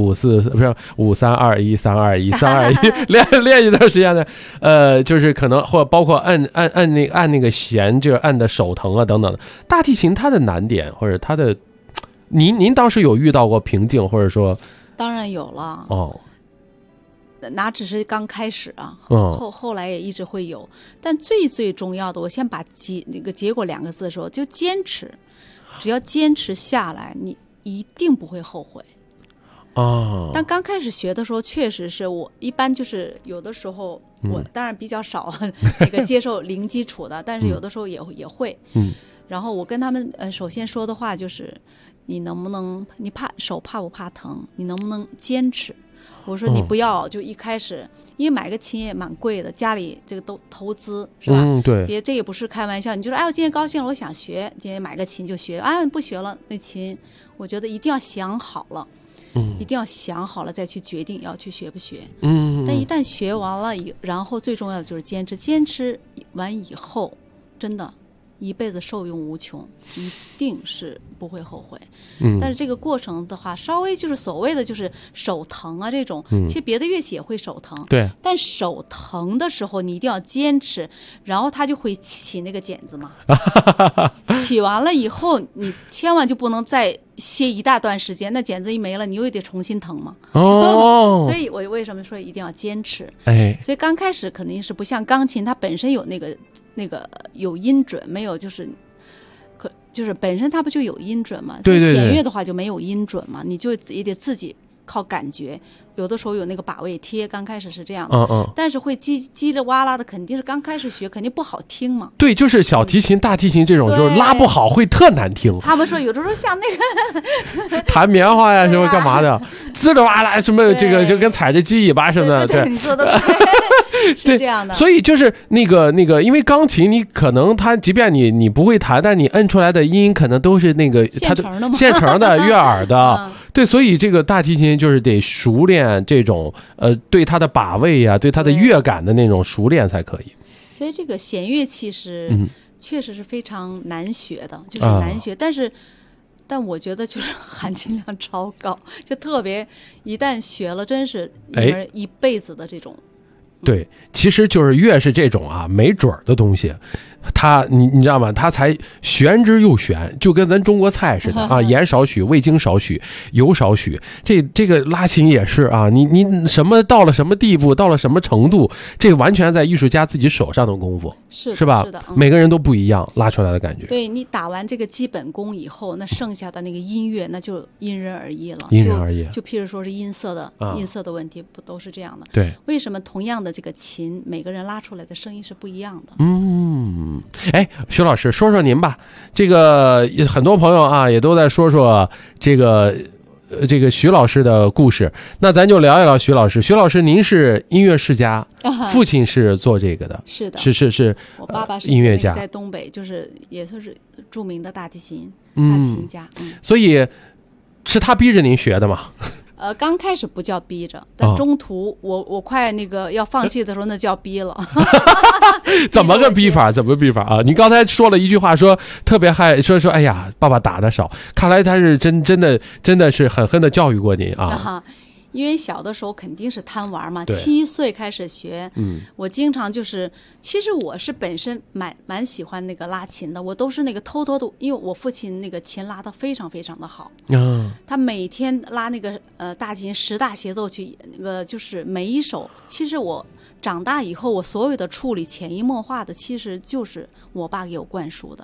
5-4-5-3-2-1-3-2-1-3-2-1练一段时间的，就是可能或包括按那个弦，就是按的手疼啊等等的。大提琴它的难点或者它的，您当时有遇到过瓶颈，或者说？ 当然有了。哪只是刚开始啊，后来也一直会有，但最重要的，我先把那个结果2个字说，就坚持，只要坚持下来，你一定不会后悔。但刚开始学的时候，确实是我一般就是有的时候，我当然比较少那个接受零基础的，但是有的时候也会。然后我跟他们首先说的话就是，你能不能，你手怕不怕疼？你能不能坚持？我说你不要就一开始，因为买个琴也蛮贵的，家里这个都投资是吧？ 对， 这也不是开玩笑。你就说，我今天高兴了，我想学，今天买个琴就学。不学了，那琴，我觉得一定要想好了，一定要想好了再去决定要去学不学。但一旦学完了，然后最重要的就是坚持，坚持完以后，真的。一辈子受用无穷，一定是不会后悔。但是这个过程的话，稍微就是所谓的就是手疼啊这种，其实别的乐器也会手疼。 对。 但手疼的时候，你一定要坚持，然后它就会起那个茧子嘛。起完了以后，你千万就不能再歇一大段时间，那茧子一没了，你又得重新疼嘛。所以我为什么说一定要坚持？所以刚开始肯定是不像钢琴，它本身有那个有音准，没有就是本身它不就有音准嘛？ 对。 弦乐的话就没有音准嘛，你就也得自己靠感觉。有的时候有那个把位贴，刚开始是这样的。但是会叽里哇啦的，肯定是刚开始学，肯定不好听嘛。 对，就是小提琴、大提琴这种，就是拉不好会特难听。 他们说有的时候像那个弹棉花呀，什么干嘛的，滋里哇啦，什么这个就跟踩着鸡尾巴似的。 对，你说的对。是这样的， 所以就是那个，因为钢琴你可能它即便你不会弹，但你摁出来的音可能都是那个它的现成的悦耳的。对，所以这个大提琴就是得熟练这种对它的把位呀，对它的乐感的那种熟练才可以。 所以这个弦乐器是确实是非常难学的，就是难学，但我觉得就是含金量超高，就特别一旦学了，真是一辈子的这种。 对，其实就是越是这种没准儿的东西，你知道吗？它才玄之又玄，就跟咱中国菜似的盐少许，味精少许，油少许。这个拉琴也是你什么到了什么地步，到了什么程度，这完全在艺术家自己手上的功夫，是吧？ 是的， 每个人都不一样，拉出来的感觉。 对，你打完这个基本功以后，那剩下的那个音乐，那就因人而异了。 因人而异。 就譬如说是音色的问题，不都是这样的？ 对。 为什么同样的这个琴，每个人拉出来的声音是不一样的？ 徐老师，说说您吧。这个很多朋友也都在说这个徐老师的故事。那咱就聊一聊徐老师。徐老师，您是音乐世家，父亲是做这个的。 是的， 是。 我爸爸是音乐家， 在东北，就是也算是著名的大提琴家。 所以是他逼着您学的吗？ 刚开始不叫逼着，但中途我快那个要放弃的时候，那叫逼了。 怎么个逼法？你刚才说了一句话，说特别说，哎呀，爸爸打得少，看来他是真的是狠狠的教育过您啊。 因为小的时候肯定是贪玩嘛，7岁开始学，我经常其实我是本身蛮喜欢那个拉琴的，我都是那个偷偷的，因为我父亲那个琴拉得非常非常的好，他每天拉那个大琴10大协奏曲，那个就是每一首，其实我长大以后我所有的处理潜移默化的，其实就是我爸给我灌输的。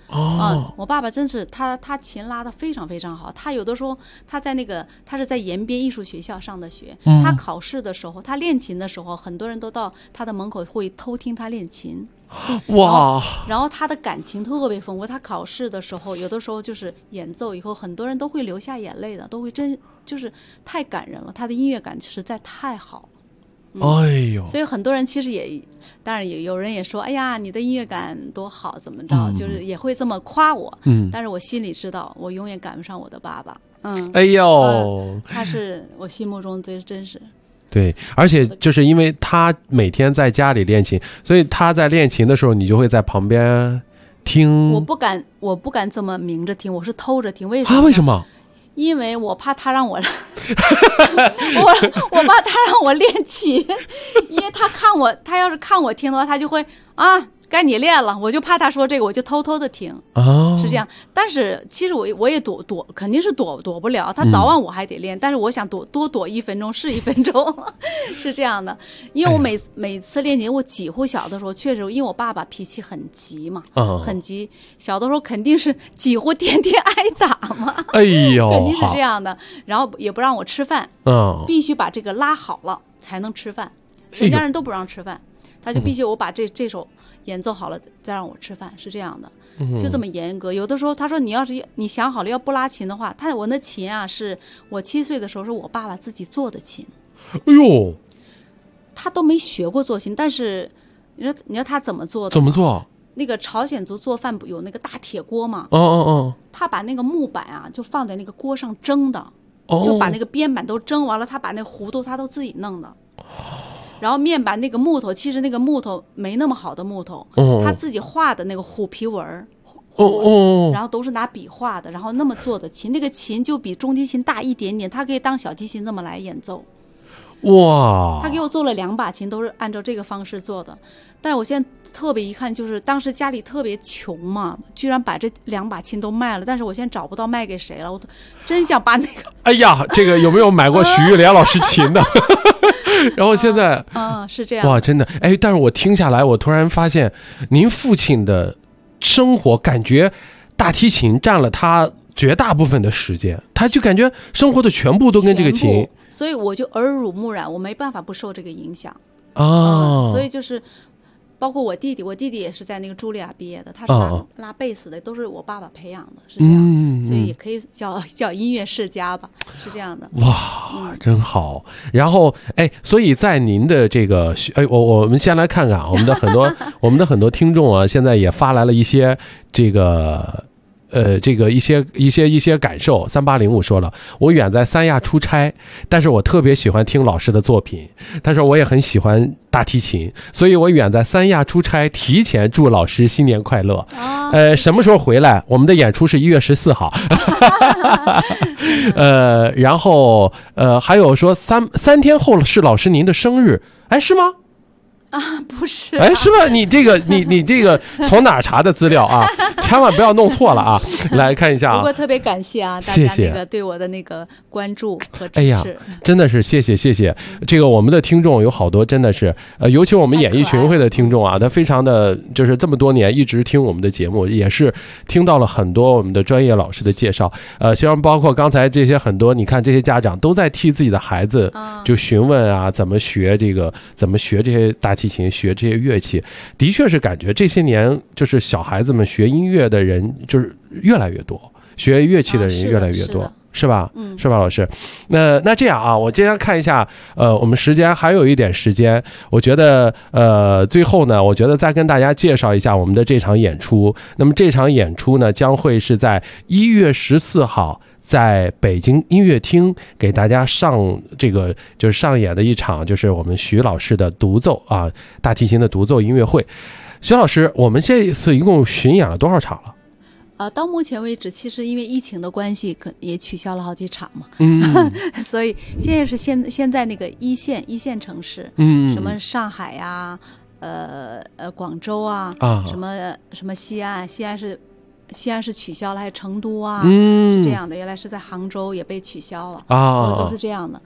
我爸爸真是他琴拉得非常非常好。他有的时候他是在延边艺术学校上的学，他考试的时候，他练琴的时候，很多人都到他的门口会偷听他练琴。 哇！ 然后他的感情特别丰富，他考试的时候，有的时候就是演奏以后，很多人都会流下眼泪的，都会就是太感人了。他的音乐感实在太好了。 哎呦！ 所以很多人其实也，当然有人也说，哎呀，你的音乐感多好，怎么着，就是也会这么夸我。但是我心里知道，我永远赶不上我的爸爸。 哎呦， 他是我心目中最真实。 对，而且就是因为他每天在家里练琴，所以他在练琴的时候，你就会在旁边听。 我不敢这么明着听，我是偷着听。为什么？ 为什么？ 因为我怕他让我我怕他让我练琴，因为他要是看我听的话，他就会该你练了，我就怕他说这个，我就偷偷的听。是这样。但是其实我也躲，肯定是躲不了，他早晚我还得练，但是我想多躲1分钟是1分钟，是这样的。因为我每次练琴，我几乎小的时候确实，因为我爸爸脾气很急嘛，很急，小的时候肯定是几乎天天挨打嘛， 哎呦， 肯定是这样的。然后也不让我吃饭，必须把这个拉好了才能吃饭，全家人都不让吃饭，他就必须我把这首演奏好了再让我吃饭，是这样的，就这么严格。有的时候他说你想好了要不拉琴的话，我那琴啊是我7岁的时候是我爸爸自己做的琴。 哎呦， 他都没学过做琴，但是你知道他怎么做的？ 怎么做？ 那个朝鲜族做饭不有那个大铁锅吗？他把那个木板啊就放在那个锅上蒸的，就把那个边板都蒸完了，他把那个弧度他都自己弄的。然后面板那个木头，其实那个木头没那么好的木头，他自己画的那个虎皮纹，然后都是拿笔画的，然后那么做的琴，那个琴就比中提琴大一点点，它可以当小提琴这么来演奏。 哇！ 他给我做了2把琴，都是按照这个方式做的。但是我现在特别遗憾，就是当时家里特别穷嘛，居然把这2把琴都卖了。但是我现在找不到卖给谁了，我真想把那个…… 哎呀，这个有没有买过许玉莲老师琴的？然后现在是这样。 哇，真的哎！但是我听下来，我突然发现，您父亲的生活感觉大提琴占了他绝大部分的时间，他就感觉生活的全部都跟这个琴。 所以我就耳濡目染，我没办法不受这个影响所以就是包括我弟弟也是在那个茱莉亚毕业的，他是拉贝斯的，都是我爸爸培养的，是这样，所以也可以叫音乐世家吧，是这样的。 哇，真好。然后所以在您的这个我们先来看看我们的很多听众啊，现在也发来了一些这个一些感受。3805说了，我远在三亚出差，但是我特别喜欢听老师的作品，但是我也很喜欢大提琴，所以我远在三亚出差，提前祝老师新年快乐。什么时候回来？我们的演出是1月14号。然后还有说三天后是老师您的生日，是吗？ 不是是吧？你这个从哪查的资料啊？千万不要弄错了啊！来看一下不过特别感谢大家那个对我的那个关注和支持。 哎呀，真的是谢谢。这个我们的听众有好多真的是尤其我们演艺群会的听众啊，他非常的就是这么多年一直听我们的节目，也是听到了很多我们的专业老师的介绍。虽然包括刚才这些很多，你看这些家长都在替自己的孩子就询问怎么学这些大提琴，学这些乐器，的确是感觉这些年就是小孩子们学音乐的人就是越来越多，学乐器的人越来越多，是吧？是吧，老师？那这样我今天看一下，我们时间还有一点时间，我觉得最后呢，我觉得再跟大家介绍一下我们的这场演出。那么这场演出呢，将会是在1月14号。在北京音乐厅给大家就是上演的一场，就是我们徐老师的独奏大提琴的独奏音乐会。徐老师，我们这一次一共巡演了多少场了？ 到目前为止，其实因为疫情的关系，也取消了好几场嘛。所以现在是现在那个一线城市，什么上海呀，广州什么西安是取消了，还有成都是这样的。原来是在杭州也被取消了，都是这样的。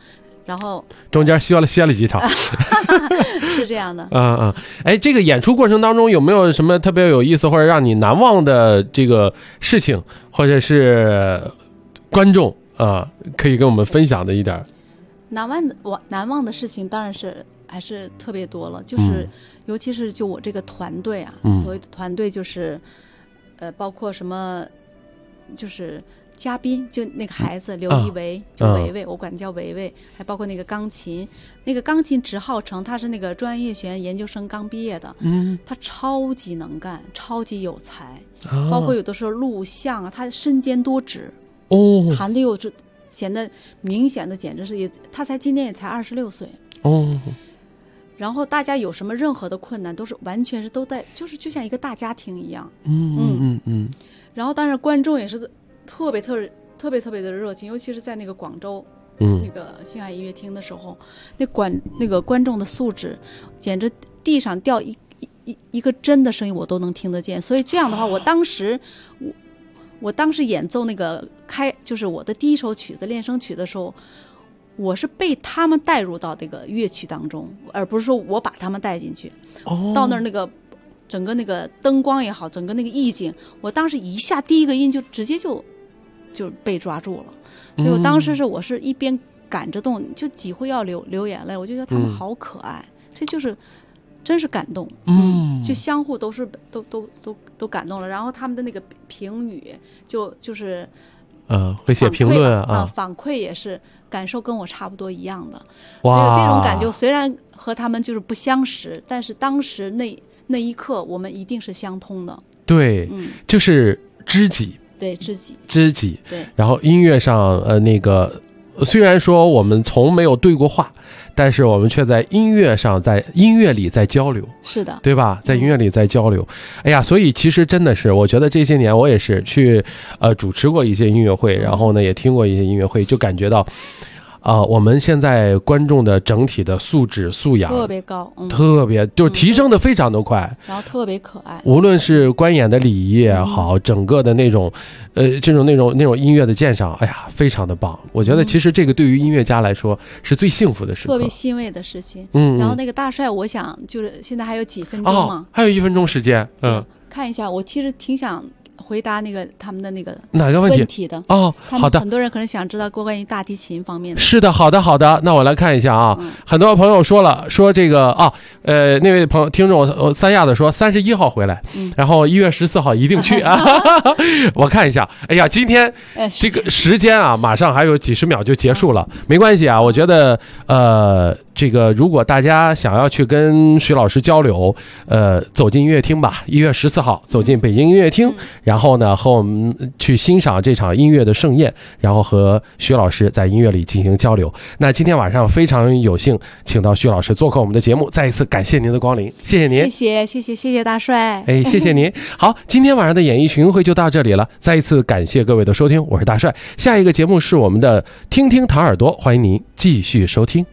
然后中间歇了几场， 是这样的。 哎，这个演出过程当中有没有什么特别有意思或者让你难忘的这个事情，或者是观众可以跟我们分享的一点？ 难忘的事情当然是还是特别多了，就是尤其是就我这个团队啊，所谓的团队就是包括什么，就是嘉宾，就那个孩子刘一维，就维维，我管他叫维维，还包括那个钢琴直浩成，他是那个专业学院研究生刚毕业的，他超级能干，超级有才，包括有的时候录像啊，他身兼多职，弹的又是显得明显的，简直是他今年也才26岁，然后大家有什么任何的困难，都是完全是都在，就是就像一个大家庭一样，然后当然观众也是特别的热情，尤其是在那个广州，那个星海音乐厅的时候，那个观众的素质，简直地上掉一个针的声音我都能听得见，所以这样的话，我当时演奏那个就是我的第一首曲子练声曲的时候，我是被他们带入到这个乐曲当中，而不是说我把他们带进去。到那儿那个整个那个灯光也好，整个那个意境，我当时一下第一个音就直接就被抓住了，所以我当时我是一边赶着动，就几乎要流眼泪，我就觉得他们好可爱，这就是真是感动，就相互都是都感动了，然后他们的那个评语就是会写评论啊， 反馈也是感受跟我差不多一样的，所以这种感觉虽然和他们就是不相识，但是当时那一刻我们一定是相通的。 对，就是知己。 对，知己。对。 然后音乐上那个虽然说我们从没有对过话，但是我们却在音乐上，在音乐里在交流。 是的， 对吧？在音乐里在交流。哎呀，所以其实真的是，我觉得这些年我也是去主持过一些音乐会，然后呢也听过一些音乐会，就感觉到我们现在观众的整体的素质素养特别高， 特别就是提升的非常的快， 然后特别可爱。 无论是观演的礼仪也好，整个的那种这种那种音乐的鉴赏，哎呀，非常的棒。我觉得其实这个对于音乐家来说是最幸福的时刻， 特别欣慰的事情。然后那个大帅，我想就是现在还有几分钟嘛， 还有1分钟时间， 看一下，我其实挺想回答那个他们的那个哪个问题的好的， 很多人可能想知道关于大提琴方面的。 是的，好的，那我来看一下啊，很多朋友说这个那位朋友听众三亚的说31号回来，然后1月14号一定去啊。我看一下，哎呀，今天这个时间啊，马上还有几十秒就结束了，没关系啊，我觉得这个如果大家想要去跟徐老师交流，走进音乐厅吧，1月14号走进北京音乐厅，然后呢和我们去欣赏这场音乐的盛宴，然后和徐老师在音乐里进行交流。那今天晚上非常有幸请到徐老师做客我们的节目，再一次感谢您的光临，谢谢您。 谢谢大帅， 谢谢您。好，今天晚上的演艺群英会就到这里了，再一次感谢各位的收听，我是大帅。下一个节目是我们的听听唐耳朵，欢迎您继续收听。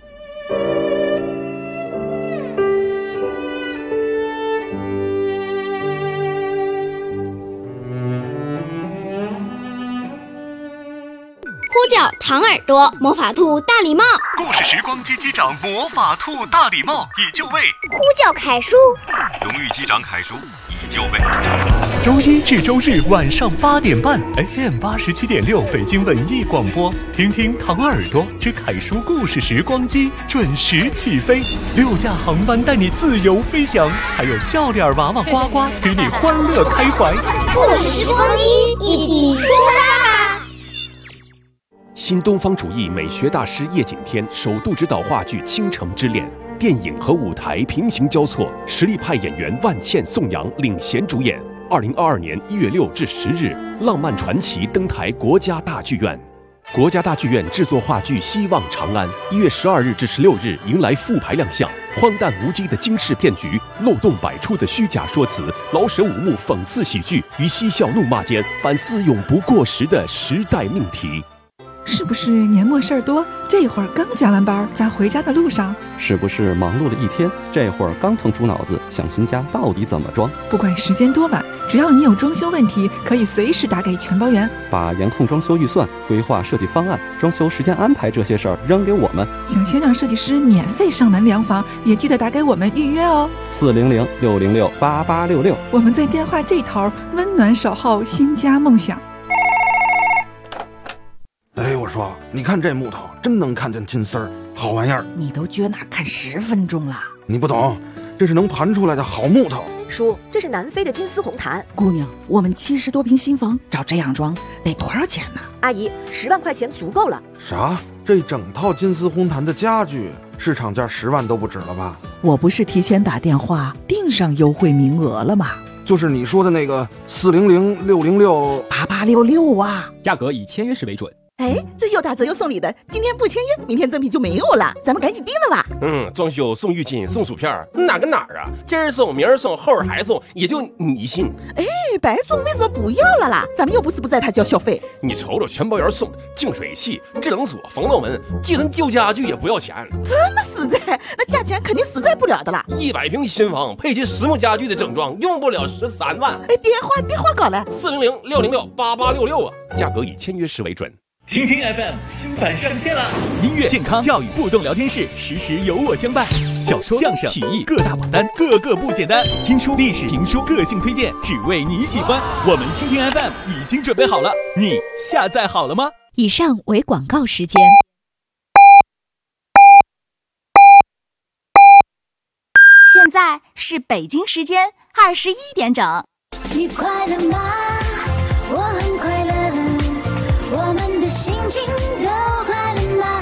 呼叫唐耳朵，魔法兔大礼帽， 故事时光机机长魔法兔大礼帽已就位， 呼叫凯叔， 荣誉机长凯叔已就位。周一至周日晚上8点半 FM 87.6北京文艺广播，听听唐耳朵之凯叔故事时光机准时起飞，6架航班带你自由飞翔，还有笑脸娃娃呱呱与你欢乐开怀。 故事时光机一起出发吧！ 新东方主义美学大师叶景天首度执导话剧《倾城之恋》，电影和舞台平行交错，实力派演员万茜、宋阳领衔主演。2022年1月6至10日，浪漫传奇登台国家大剧院。国家大剧院制作话剧《希望长安》，1月12日至16日迎来复排亮相。荒诞无稽的惊世骗局，漏洞百出的虚假说辞，老舍五幕讽刺喜剧于嬉笑怒骂间反思永不过时的时代命题。 是不是年末事儿多？这会儿刚加完班，在回家的路上。 是不是忙碌了一天，这会儿刚腾出脑子想新家到底怎么装？ 不管时间多晚，只要你有装修问题，可以随时打给全包员， 把严控装修预算、规划设计方案、装修时间安排这些事儿扔给我们。 想先让设计师免费上门量房，也记得打给我们预约哦。 400-606-8866， 我们在电话这头温暖守候新家梦想。 哎，我说，你看这木头真能看见金丝儿，好玩意儿。 你都撅那看10分钟了， 你不懂，这是能盘出来的好木头。 叔，这是南非的金丝红檀。 姑娘，我们70多平新房照这样装得多少钱呢？ 阿姨，10万块钱足够了。 啥？这整套金丝红檀的家具市场价10万都不止了吧？ 我不是提前打电话订上优惠名额了吗？ 就是你说的那个400-606-8866 啊， 价格以签约时为准。 哎，这又打折又送礼的，今天不签约，明天赠品就没有了，咱们赶紧定了吧。 装修送浴巾送薯片，哪跟哪儿啊？今儿送明儿送后儿还送，也就你信。 哎，白送为什么不要了啦？咱们又不是不在他交小费。 你瞅瞅全包员送净水器、智能锁、防盗门，寄成旧家具也不要钱。 这么实在，那价钱肯定实在不了的啦。 100平新房配齐实木家具的整装，用不了13万。 哎，电话搞来 400-606-8866啊，价格以签约时为准。 听听 FM 新版上线了，音乐、健康、教育、互动聊天室，时时有我相伴。小说、相声、曲艺各大榜单，个个不简单。听书、历史、评书，个性推荐，只为你喜欢。我们听听 FM 已经准备好了，你下载好了吗？ 以上为广告时间。 现在是北京时间21点整。 你快乐吗？我很快乐。我们的心情都快乐吗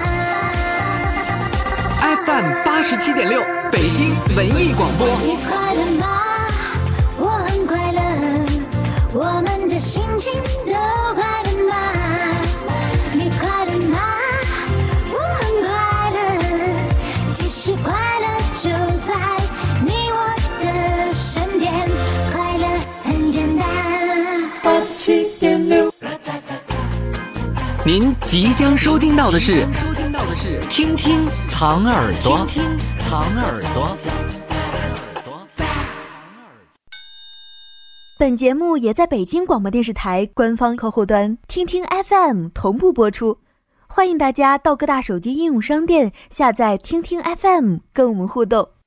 ？FM 87.6，北京文艺广播。 你快乐吗？我很快乐。我们的心情都快乐吗？你快乐吗？我很快乐。其实快乐就在你我的身边，快乐很简单。87.6。 您即将收听到的是听听糖耳朵，听听糖耳朵。 本节目也在北京广播电视台官方客户端听听 FM 同步播出，欢迎大家到各大手机应用商店下载听听 FM 跟我们互动。